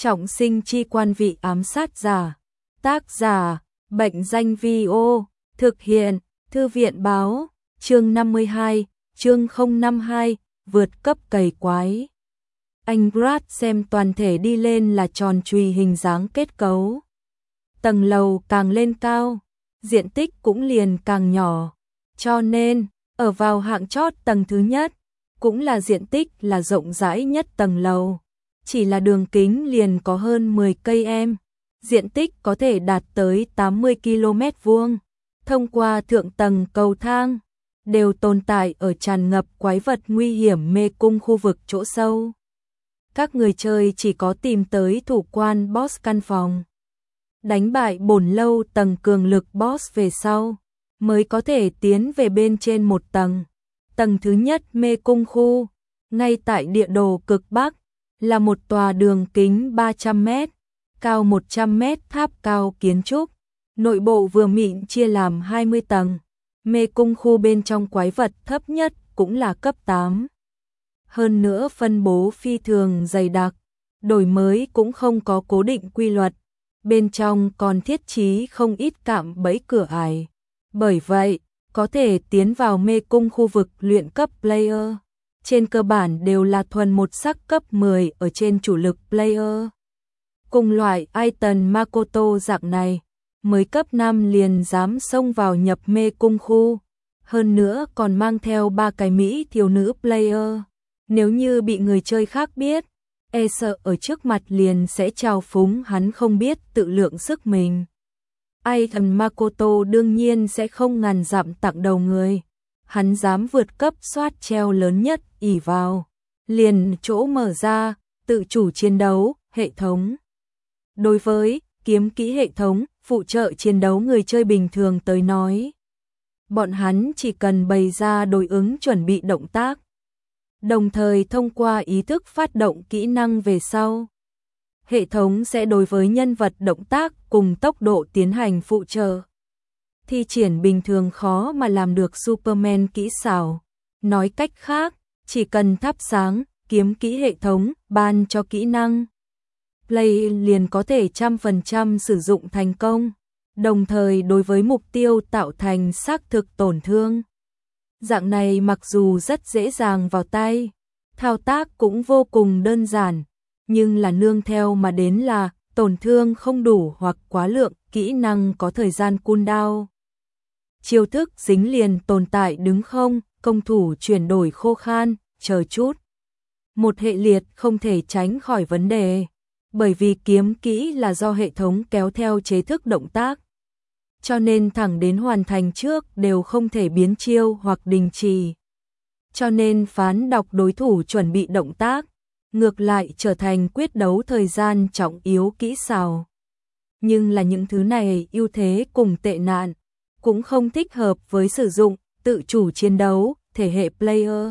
Trọng sinh chi quan vị ám sát giả. Tác giả, Bệnh danh Vi-ô. Thực hiện, Thư viện báo. Chương 52, chương 052, vượt cấp cày quái. Anh Brad xem toàn thể đi lên là tròn trùy hình dáng kết cấu. Tầng lầu càng lên cao, diện tích cũng liền càng nhỏ. Cho nên, ở vào hạng chót tầng thứ nhất, cũng là diện tích là rộng rãi nhất tầng lầu. Chỉ là đường kính liền có hơn 10 cây em. Diện tích có thể đạt tới 80 km vuông. Thông qua thượng tầng cầu thang, đều tồn tại ở tràn ngập quái vật nguy hiểm mê cung khu vực chỗ sâu. Các người chơi chỉ có tìm tới thủ quan boss căn phòng, đánh bại bổn lâu tầng cường lực boss về sau, mới có thể tiến về bên trên một tầng. Tầng thứ nhất mê cung khu, ngay tại địa đồ cực Bắc, là một tòa đường kính 300 m, cao 100 m tháp cao kiến trúc. Nội bộ vừa mịn chia làm 20 tầng. Mê cung khu bên trong quái vật thấp nhất cũng là cấp 8. Hơn nữa phân bố phi thường dày đặc, đổi mới cũng không có cố định quy luật. Bên trong còn thiết trí không ít cạm bẫy cửa ải. Bởi vậy, có thể tiến vào mê cung khu vực luyện cấp player. Trên cơ bản đều là thuần một sắc cấp 10 ở trên chủ lực player. Cùng loại Aiton Makoto dạng này, mới cấp 5 liền dám xông vào nhập mê cung khu. Hơn nữa còn mang theo 3 cái Mỹ thiếu nữ player. Nếu như bị người chơi khác biết, e sợ ở trước mặt liền sẽ trào phúng hắn không biết tự lượng sức mình. Aiton Makoto đương nhiên sẽ không ngàn dặm tặng đầu người. Hắn dám vượt cấp soát treo lớn nhất ỷ vào. Liền chỗ mở ra, tự chủ chiến đấu, hệ thống. Đối với kiếm kỹ hệ thống, phụ trợ chiến đấu người chơi bình thường tới nói, bọn hắn chỉ cần bày ra đối ứng chuẩn bị động tác, đồng thời thông qua ý thức phát động kỹ năng về sau. Hệ thống sẽ đối với nhân vật động tác cùng tốc độ tiến hành phụ trợ. Thi triển bình thường khó mà làm được Superman kỹ xảo. Nói cách khác, chỉ cần thắp sáng, kiếm kỹ hệ thống, ban cho kỹ năng, play liền có thể 100% sử dụng thành công, đồng thời đối với mục tiêu tạo thành xác thực tổn thương. Dạng này mặc dù rất dễ dàng vào tay, thao tác cũng vô cùng đơn giản, nhưng là nương theo mà đến là tổn thương không đủ hoặc quá lượng, kỹ năng có thời gian cooldown. Chiêu thức dính liền tồn tại đứng không, công thủ chuyển đổi khô khan, chờ chút. Một hệ liệt không thể tránh khỏi vấn đề. Bởi vì kiếm kỹ là do hệ thống kéo theo chế thức động tác. Cho nên thẳng đến hoàn thành trước đều không thể biến chiêu hoặc đình trì. Cho nên phán đọc đối thủ chuẩn bị động tác, ngược lại trở thành quyết đấu thời gian trọng yếu kỹ xảo. Nhưng là những thứ này ưu thế cùng tệ nạn, cũng không thích hợp với sử dụng tự chủ chiến đấu, thể hệ player.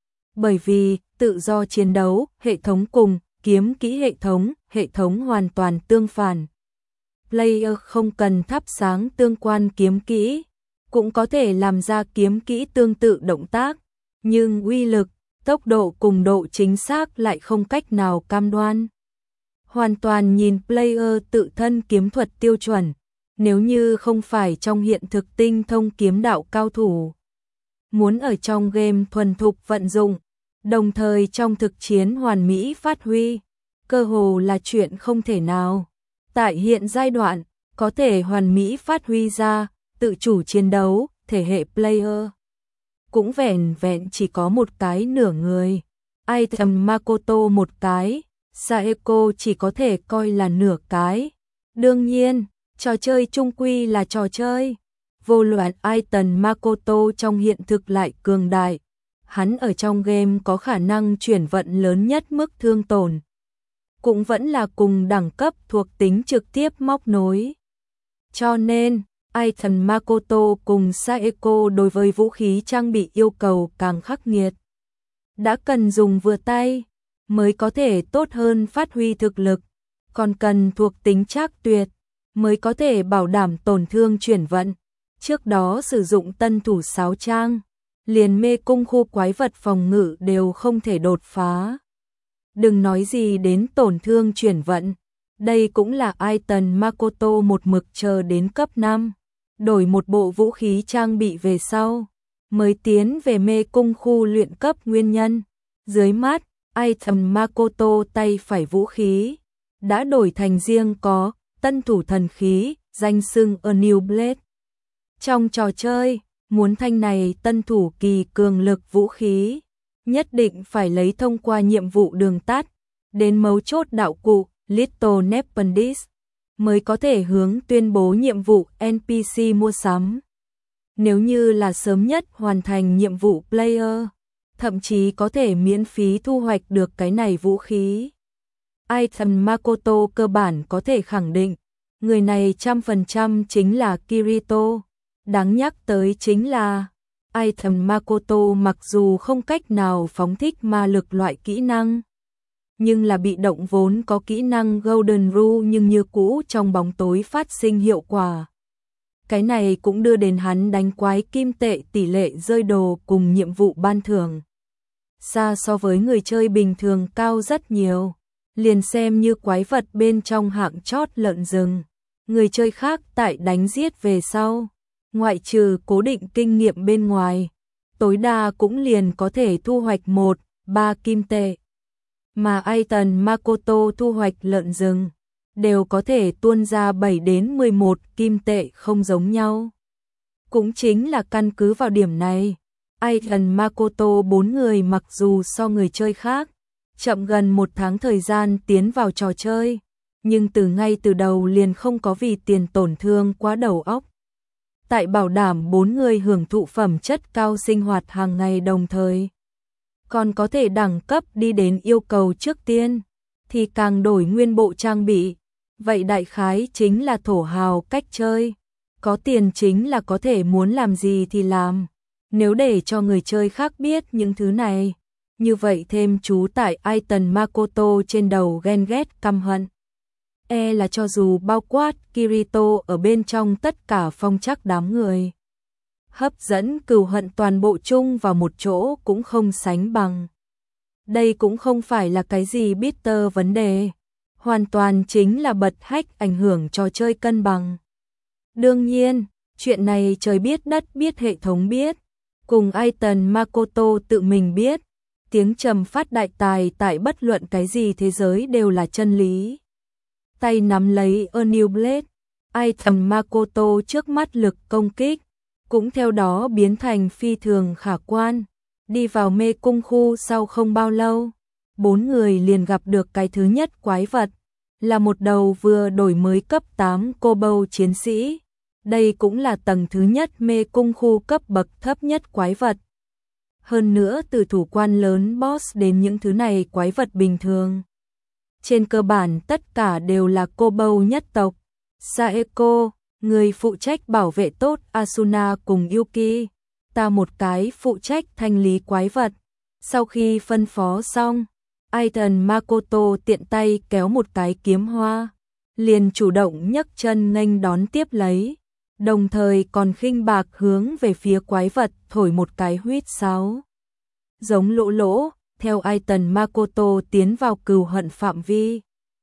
Bởi vì tự do chiến đấu, hệ thống cùng kiếm kỹ hệ thống hoàn toàn tương phản. Player không cần thắp sáng tương quan kiếm kỹ, cũng có thể làm ra kiếm kỹ tương tự động tác, nhưng uy lực, tốc độ cùng độ chính xác lại không cách nào cam đoan. Hoàn toàn nhìn player tự thân kiếm thuật tiêu chuẩn, nếu như không phải trong hiện thực tinh thông kiếm đạo cao thủ. Muốn ở trong game thuần thục vận dụng, đồng thời trong thực chiến hoàn mỹ phát huy, cơ hồ là chuyện không thể nào. Tại hiện giai đoạn, có thể hoàn mỹ phát huy ra, tự chủ chiến đấu, thể hệ player. Cũng vẹn vẹn chỉ có một cái nửa người. Aiton Makoto một cái, Saeko chỉ có thể coi là nửa cái. Đương nhiên, trò chơi chung quy là trò chơi. Vô luận Aiton Makoto trong hiện thực lại cường đại. Hắn ở trong game có khả năng chuyển vận lớn nhất mức thương tổn. Cũng vẫn là cùng đẳng cấp thuộc tính trực tiếp móc nối. Cho nên, Aiton Makoto cùng Saeko đối với vũ khí trang bị yêu cầu càng khắc nghiệt. Đã cần dùng vừa tay, mới có thể tốt hơn phát huy thực lực. Còn cần thuộc tính trác tuyệt, mới có thể bảo đảm tổn thương chuyển vận. Trước đó sử dụng tân thủ sáo trang, liền mê cung khu quái vật phòng ngự đều không thể đột phá. Đừng nói gì đến tổn thương chuyển vận. Đây cũng là Aiton Makoto một mực chờ đến cấp 5. Đổi một bộ vũ khí trang bị về sau. Mới tiến về mê cung khu luyện cấp nguyên nhân. Dưới mắt, Aiton Makoto tay phải vũ khí. Đã đổi thành riêng có, tân thủ thần khí, danh xưng A New Blade. Trong trò chơi, muốn thanh này tân thủ kỳ cường lực vũ khí. Nhất định phải lấy thông qua nhiệm vụ đường tắt. Đến mấu chốt đạo cụ, Little Nepenthes, mới có thể hướng tuyên bố nhiệm vụ NPC mua sắm. Nếu như là sớm nhất hoàn thành nhiệm vụ player, thậm chí có thể miễn phí thu hoạch được cái này vũ khí. Aiton Makoto cơ bản có thể khẳng định, người này 100% chính là Kirito. Đáng nhắc tới chính là, Aiton Makoto mặc dù không cách nào phóng thích ma lực loại kỹ năng, nhưng là bị động vốn có kỹ năng Golden Rule nhưng như cũ trong bóng tối phát sinh hiệu quả. Cái này cũng đưa đến hắn đánh quái kim tệ tỷ lệ rơi đồ cùng nhiệm vụ ban thưởng. Xa so với người chơi bình thường cao rất nhiều, liền xem như quái vật bên trong hạng chót lợn rừng. Người chơi khác tại đánh giết về sau, ngoại trừ cố định kinh nghiệm bên ngoài, tối đa cũng liền có thể thu hoạch 1-3 kim tệ. Mà Aiton Makoto thu hoạch lợn rừng, đều có thể tuôn ra 7 đến 11 kim tệ không giống nhau. Cũng chính là căn cứ vào điểm này, Aiton Makoto 4 người mặc dù so người chơi khác, chậm gần 1 tháng thời gian tiến vào trò chơi, nhưng ngay từ đầu liền không có vì tiền tổn thương quá đầu óc. Tại bảo đảm 4 người hưởng thụ phẩm chất cao sinh hoạt hàng ngày đồng thời, còn có thể đẳng cấp đi đến yêu cầu trước tiên, thì càng đổi nguyên bộ trang bị. Vậy đại khái chính là thổ hào cách chơi. Có tiền chính là có thể muốn làm gì thì làm. Nếu để cho người chơi khác biết những thứ này, như vậy thêm chú tại Aiton Makoto trên đầu ghen ghét căm hận. Là cho dù bao quát Kirito ở bên trong tất cả phong trắc đám người, hấp dẫn cừu hận toàn bộ chung vào một chỗ cũng không sánh bằng. Đây cũng không phải là cái gì bitter vấn đề, hoàn toàn chính là bật hack ảnh hưởng trò chơi cân bằng. Đương nhiên, chuyện này trời biết đất biết hệ thống biết, cùng Aiton Makoto tự mình biết, tiếng trầm phát đại tài tại bất luận cái gì thế giới đều là chân lý. Tay nắm lấy A New Blade, Aiton Makoto trước mắt lực công kích cũng theo đó biến thành phi thường khả quan. Đi vào mê cung khu sau không bao lâu, 4 người liền gặp được cái thứ nhất quái vật, là một đầu vừa đổi mới cấp 8 Kobold chiến sĩ. Đây cũng là tầng thứ nhất mê cung khu cấp bậc thấp nhất quái vật. Hơn nữa từ thủ quan lớn boss đến những thứ này quái vật bình thường, trên cơ bản tất cả đều là Kobold nhất tộc. Saeko, người phụ trách bảo vệ tốt Asuna cùng Yuki, ta một cái phụ trách thanh lý quái vật. Sau khi phân phó xong, Aiton Makoto tiện tay kéo một cái kiếm hoa, liền chủ động nhấc chân nghênh đón tiếp lấy, đồng thời còn khinh bạc hướng về phía quái vật thổi một cái huýt sáo. Giống lỗ lỗ, theo Aiton Makoto tiến vào cừu hận phạm vi.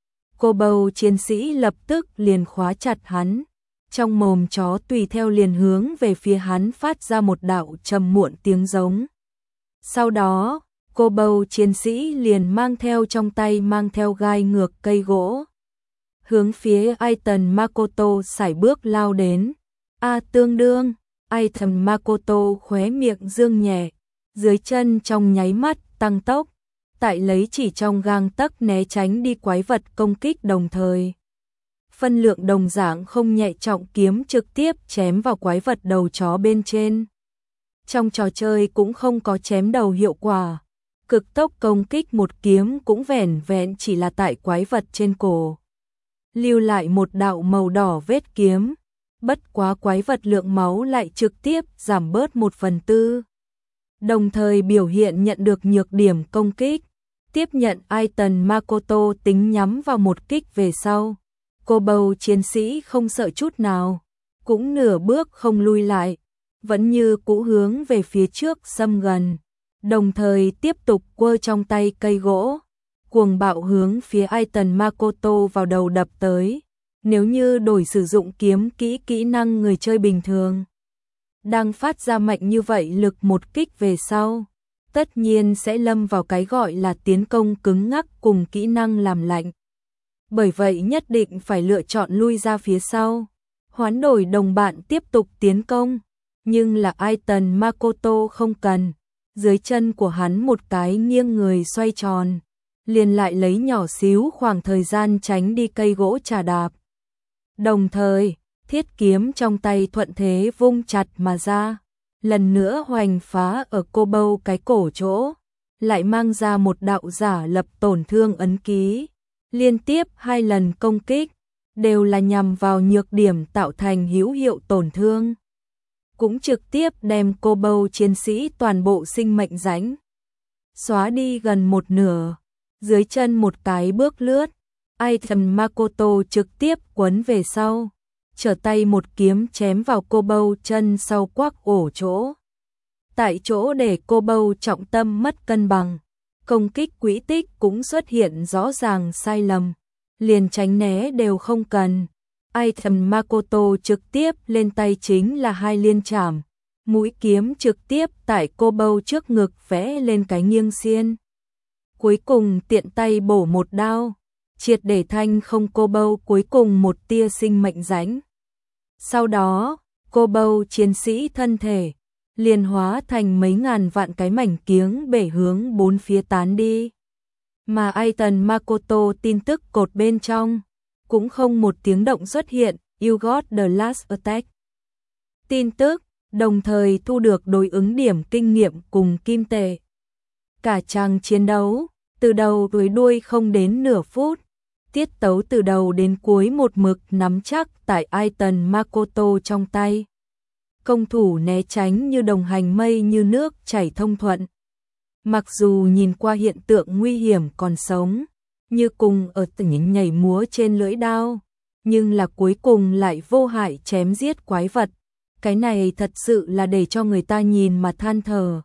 Kobold chiến sĩ lập tức liền khóa chặt hắn, trong mồm chó tùy theo liền hướng về phía hắn phát ra một đạo trầm muộn tiếng giống. Sau đó, Kobold chiến sĩ liền mang theo trong tay mang theo gai ngược cây gỗ, hướng phía Aiton Makoto sải bước lao đến. Tương đương, Aiton Makoto khóe miệng dương nhẹ, dưới chân trong nháy mắt tăng tốc, tại lấy chỉ trong gang tấc né tránh đi quái vật công kích đồng thời. Phân lượng đồng dạng không nhẹ trọng kiếm trực tiếp chém vào quái vật đầu chó bên trên. Trong trò chơi cũng không có chém đầu hiệu quả, cực tốc công kích một kiếm cũng vẻn vẹn chỉ là tại quái vật trên cổ, lưu lại một đạo màu đỏ vết kiếm, bất quá quái vật lượng máu lại trực tiếp giảm bớt 1/4. Đồng thời biểu hiện nhận được nhược điểm công kích, tiếp nhận Aiton Makoto tính nhắm vào một kích về sau. Kobold chiến sĩ không sợ chút nào, cũng nửa bước không lui lại, vẫn như cũ hướng về phía trước xâm gần, đồng thời tiếp tục quơ trong tay cây gỗ. cuồng bạo hướng phía Aiton Makoto vào đầu đập tới. Nếu như đổi sử dụng kiếm kỹ năng người chơi bình thường, đang phát ra mạnh như vậy lực một kích về sau, tất nhiên sẽ lâm vào cái gọi là tiến công cứng ngắc cùng kỹ năng làm lạnh. Bởi vậy nhất định phải lựa chọn lui ra phía sau, hoán đổi đồng bạn tiếp tục tiến công. Nhưng là Aiton Makoto không cần, dưới chân của hắn một cái nghiêng người xoay tròn, liền lại lấy nhỏ xíu khoảng thời gian tránh đi cây gỗ trà đạp. Đồng thời, thiết kiếm trong tay thuận thế vung chặt mà ra, lần nữa hoành phá ở cô bâu cái cổ chỗ, lại mang ra một đạo giả lập tổn thương ấn ký. Liên tiếp 2 lần công kích, đều là nhằm vào nhược điểm tạo thành hữu hiệu tổn thương. Cũng trực tiếp đem cô bâu chiến sĩ toàn bộ sinh mệnh rãnh xóa đi gần một nửa. Dưới chân một cái bước lướt, Aiton Makoto trực tiếp quấn về sau, trở tay một kiếm chém vào cô bâu chân sau quắc ổ chỗ. Tại chỗ để cô bâu trọng tâm mất cân bằng, công kích quỹ tích cũng xuất hiện rõ ràng sai lầm, liền tránh né đều không cần. Aiton Makoto trực tiếp lên tay chính là 2 liên chảm, mũi kiếm trực tiếp tại cô bâu trước ngực vẽ lên cái nghiêng xiên. Cuối cùng tiện tay bổ một đao, triệt để thanh không cô bâu cuối cùng một tia sinh mệnh rãnh. Sau đó, cô bâu chiến sĩ thân thể liền hóa thành mấy ngàn vạn cái mảnh kiếng bể hướng 4 phía tán đi. Mà Aiton Makoto tin tức cột bên trong, cũng không một tiếng động xuất hiện, you got the last attack. Tin tức, đồng thời thu được đối ứng điểm kinh nghiệm cùng kim tệ. Cả trang chiến đấu, từ đầu tới đuôi không đến nửa phút, tiết tấu từ đầu đến cuối một mực nắm chắc tại Aiton Makoto trong tay. Công thủ né tránh như đồng hành mây như nước chảy thông thuận. Mặc dù nhìn qua hiện tượng nguy hiểm còn sống, như cùng ở tỉnh nhảy múa trên lưỡi đao, nhưng là cuối cùng lại vô hại chém giết quái vật. Cái này thật sự là để cho người ta nhìn mà than thở.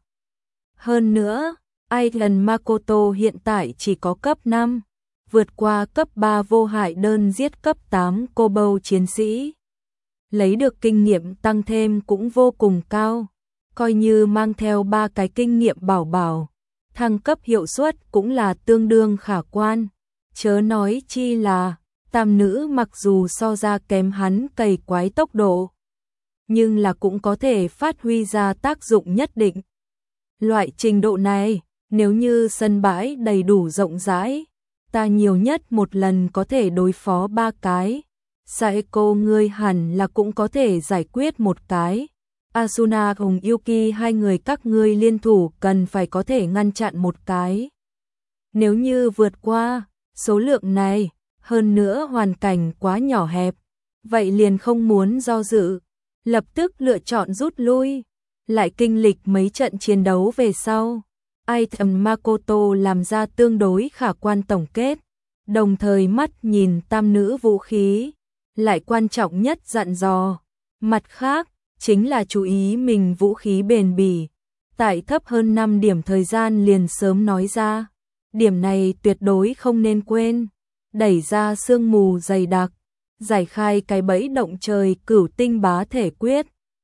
Hơn nữa, Aiton Makoto hiện tại chỉ có cấp 5, vượt qua cấp 3 vô hại đơn giết cấp 8 cô bâu chiến sĩ. Lấy được kinh nghiệm tăng thêm cũng vô cùng cao, coi như mang theo 3 cái kinh nghiệm bảo, thăng cấp hiệu suất cũng là tương đương khả quan. Chớ nói chi là, tam nữ mặc dù so ra kém hắn cày quái tốc độ, nhưng là cũng có thể phát huy ra tác dụng nhất định. Loại trình độ này, nếu như sân bãi đầy đủ rộng rãi, ta nhiều nhất một lần có thể đối phó 3 cái. Saeko ngươi hẳn là cũng có thể giải quyết một cái. Asuna cùng Yuki hai người các ngươi liên thủ cần phải có thể ngăn chặn một cái. Nếu như vượt qua số lượng này, hơn nữa hoàn cảnh quá nhỏ hẹp, vậy liền không muốn do dự, lập tức lựa chọn rút lui. Lại kinh lịch mấy trận chiến đấu về sau, Aiton Makoto làm ra tương đối khả quan tổng kết, đồng thời mắt nhìn tam nữ vũ khí, lại quan trọng nhất dặn dò. Mặt khác, chính là chú ý mình vũ khí bền bỉ, tại thấp hơn 5 điểm thời gian liền sớm nói ra. Điểm này tuyệt đối không nên quên, đẩy ra sương mù dày đặc, giải khai cái bẫy động trời cửu tinh bá thể quyết.